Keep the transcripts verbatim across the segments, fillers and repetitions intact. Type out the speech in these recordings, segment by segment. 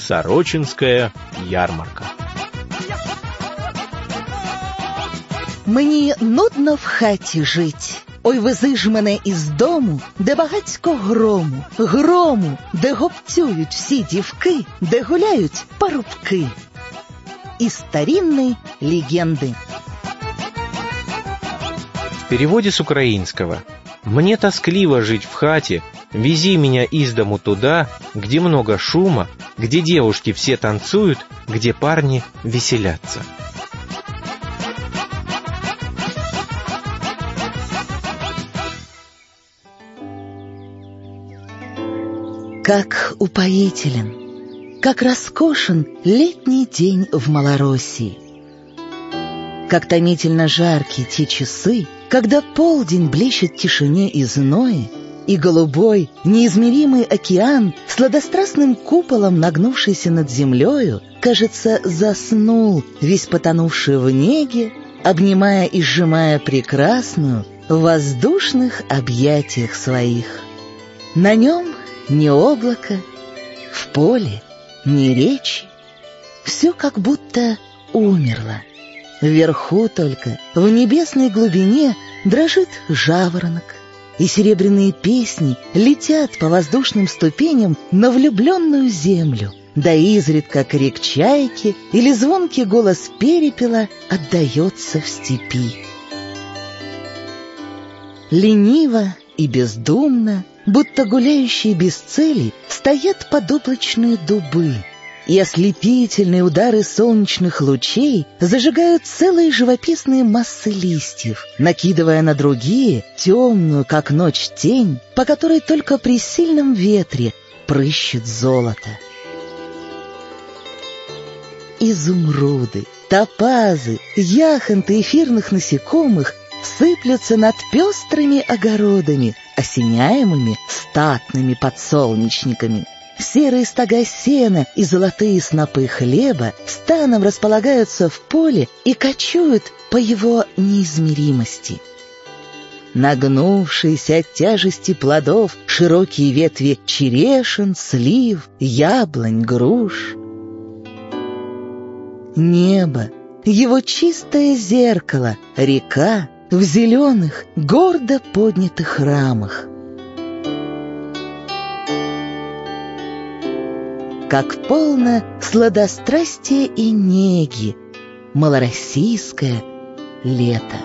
Сорочинская ярмарка. Мені нудно в хаті жить. Ой, вези ж мене із дому, де багацько грому, грому, де гопцюють всі дівки, де гуляють парубки. Из старинной легенды. В переводе с украинского: «Мне тоскливо жить в хате, вези меня из дому туда, где много шума, где девушки все танцуют, где парни веселятся». Как упоителен, как роскошен летний день в Малороссии. Как томительно жарки те часы, когда полдень блещет в тишине и зное, и голубой, неизмеримый океан, сладострастным куполом нагнувшийся над землею, кажется, заснул, весь потонувший в неге, обнимая и сжимая прекрасную в воздушных объятиях своих. На нем ни облака, в поле ни речи, все как будто умерло. Вверху только, в небесной глубине, дрожит жаворонок, и серебряные песни летят по воздушным ступеням на влюбленную землю, да изредка крик чайки или звонкий голос перепела отдается в степи. Лениво и бездумно, будто гуляющие без цели, стоят подоблачные дубы, и ослепительные удары солнечных лучей зажигают целые живописные массы листьев, накидывая на другие темную, как ночь, тень, по которой только при сильном ветре прыщет золото. Изумруды, топазы, яхонты эфирных насекомых сыплются над пестрыми огородами, осеняемыми статными подсолнечниками. Серые стога сена и золотые снопы хлеба станом располагаются в поле и кочуют по его неизмеримости. Нагнувшиеся от тяжести плодов широкие ветви черешин, слив, яблонь, груш. Небо, его чистое зеркало, река в зеленых, гордо поднятых рамах. Как полно сладострастия и неги малороссийское лето.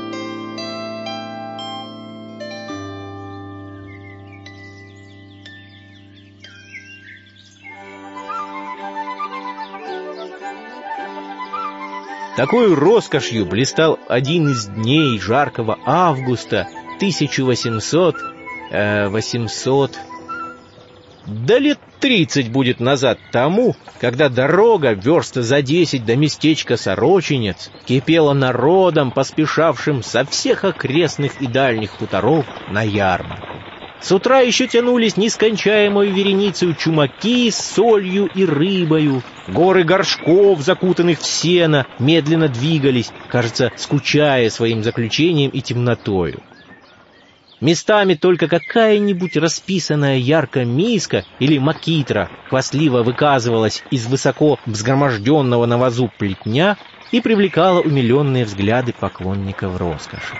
Такой роскошью блистал один из дней жаркого августа тысяча восемьсот... Э, восемьсот... Да лет тридцать будет назад тому, когда дорога верста за десять до местечка Сорочинец кипела народом, поспешавшим со всех окрестных и дальних хуторов на ярмарку. С утра еще тянулись нескончаемую вереницу чумаки с солью и рыбою. Горы горшков, закутанных в сено, медленно двигались, кажется, скучая своим заключением и темнотою. Местами только какая-нибудь расписанная ярко миска или макитра хвастливо выказывалась из высоко взгроможденного на вазу плетня и привлекала умиленные взгляды поклонников роскоши.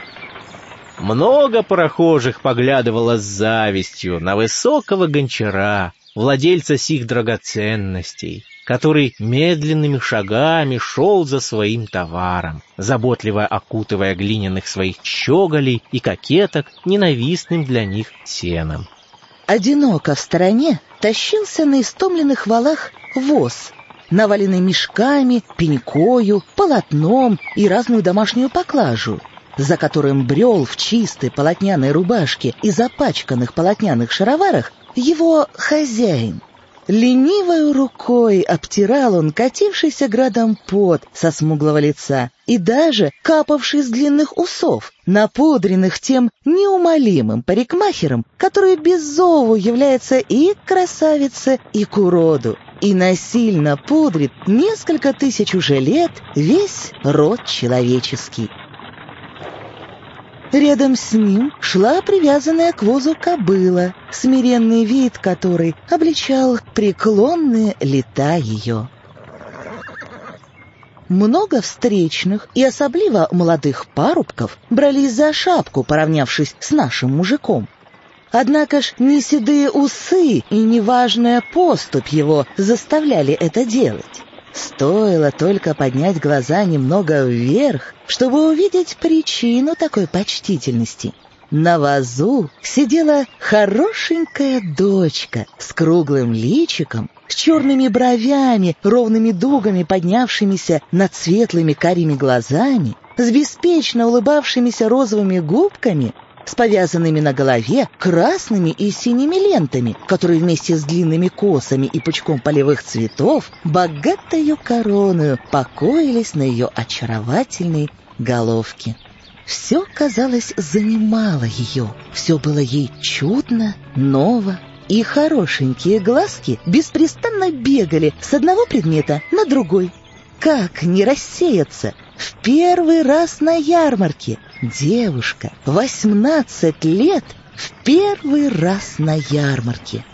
Много прохожих поглядывало с завистью на высокого гончара, владельца сих драгоценностей, который медленными шагами шел за своим товаром, заботливо окутывая глиняных своих щеголей и кокеток ненавистным для них сеном. Одиноко в стороне тащился на истомленных валах воз, наваленный мешками, пенькою, полотном и разную домашнюю поклажу, за которым брел в чистой полотняной рубашке и запачканных полотняных шароварах его хозяин. Ленивой рукой обтирал он катившийся градом пот со смуглого лица и даже капавший с длинных усов, напудренных тем неумолимым парикмахером, который без зову является и к красавице, и к уроду, и насильно пудрит несколько тысяч уже лет весь род человеческий. Рядом с ним шла привязанная к возу кобыла, смиренный вид которой обличал преклонные лета ее. Много встречных и особливо молодых парубков брались за шапку, поравнявшись с нашим мужиком. Однако ж не седые усы и неважная поступь его заставляли это делать. Стоило только поднять глаза немного вверх, чтобы увидеть причину такой почтительности. На вазу сидела хорошенькая дочка с круглым личиком, с черными бровями, ровными дугами, поднявшимися над светлыми карими глазами, с беспечно улыбавшимися розовыми губками, с повязанными на голове красными и синими лентами, которые вместе с длинными косами и пучком полевых цветов богатою короною покоились на ее очаровательной головке. Все, казалось, занимало ее, все было ей чудно, ново, и хорошенькие глазки беспрестанно бегали с одного предмета на другой. Как не рассеяться? В первый раз на ярмарке девушка, восемнадцать лет, в первый раз на ярмарке.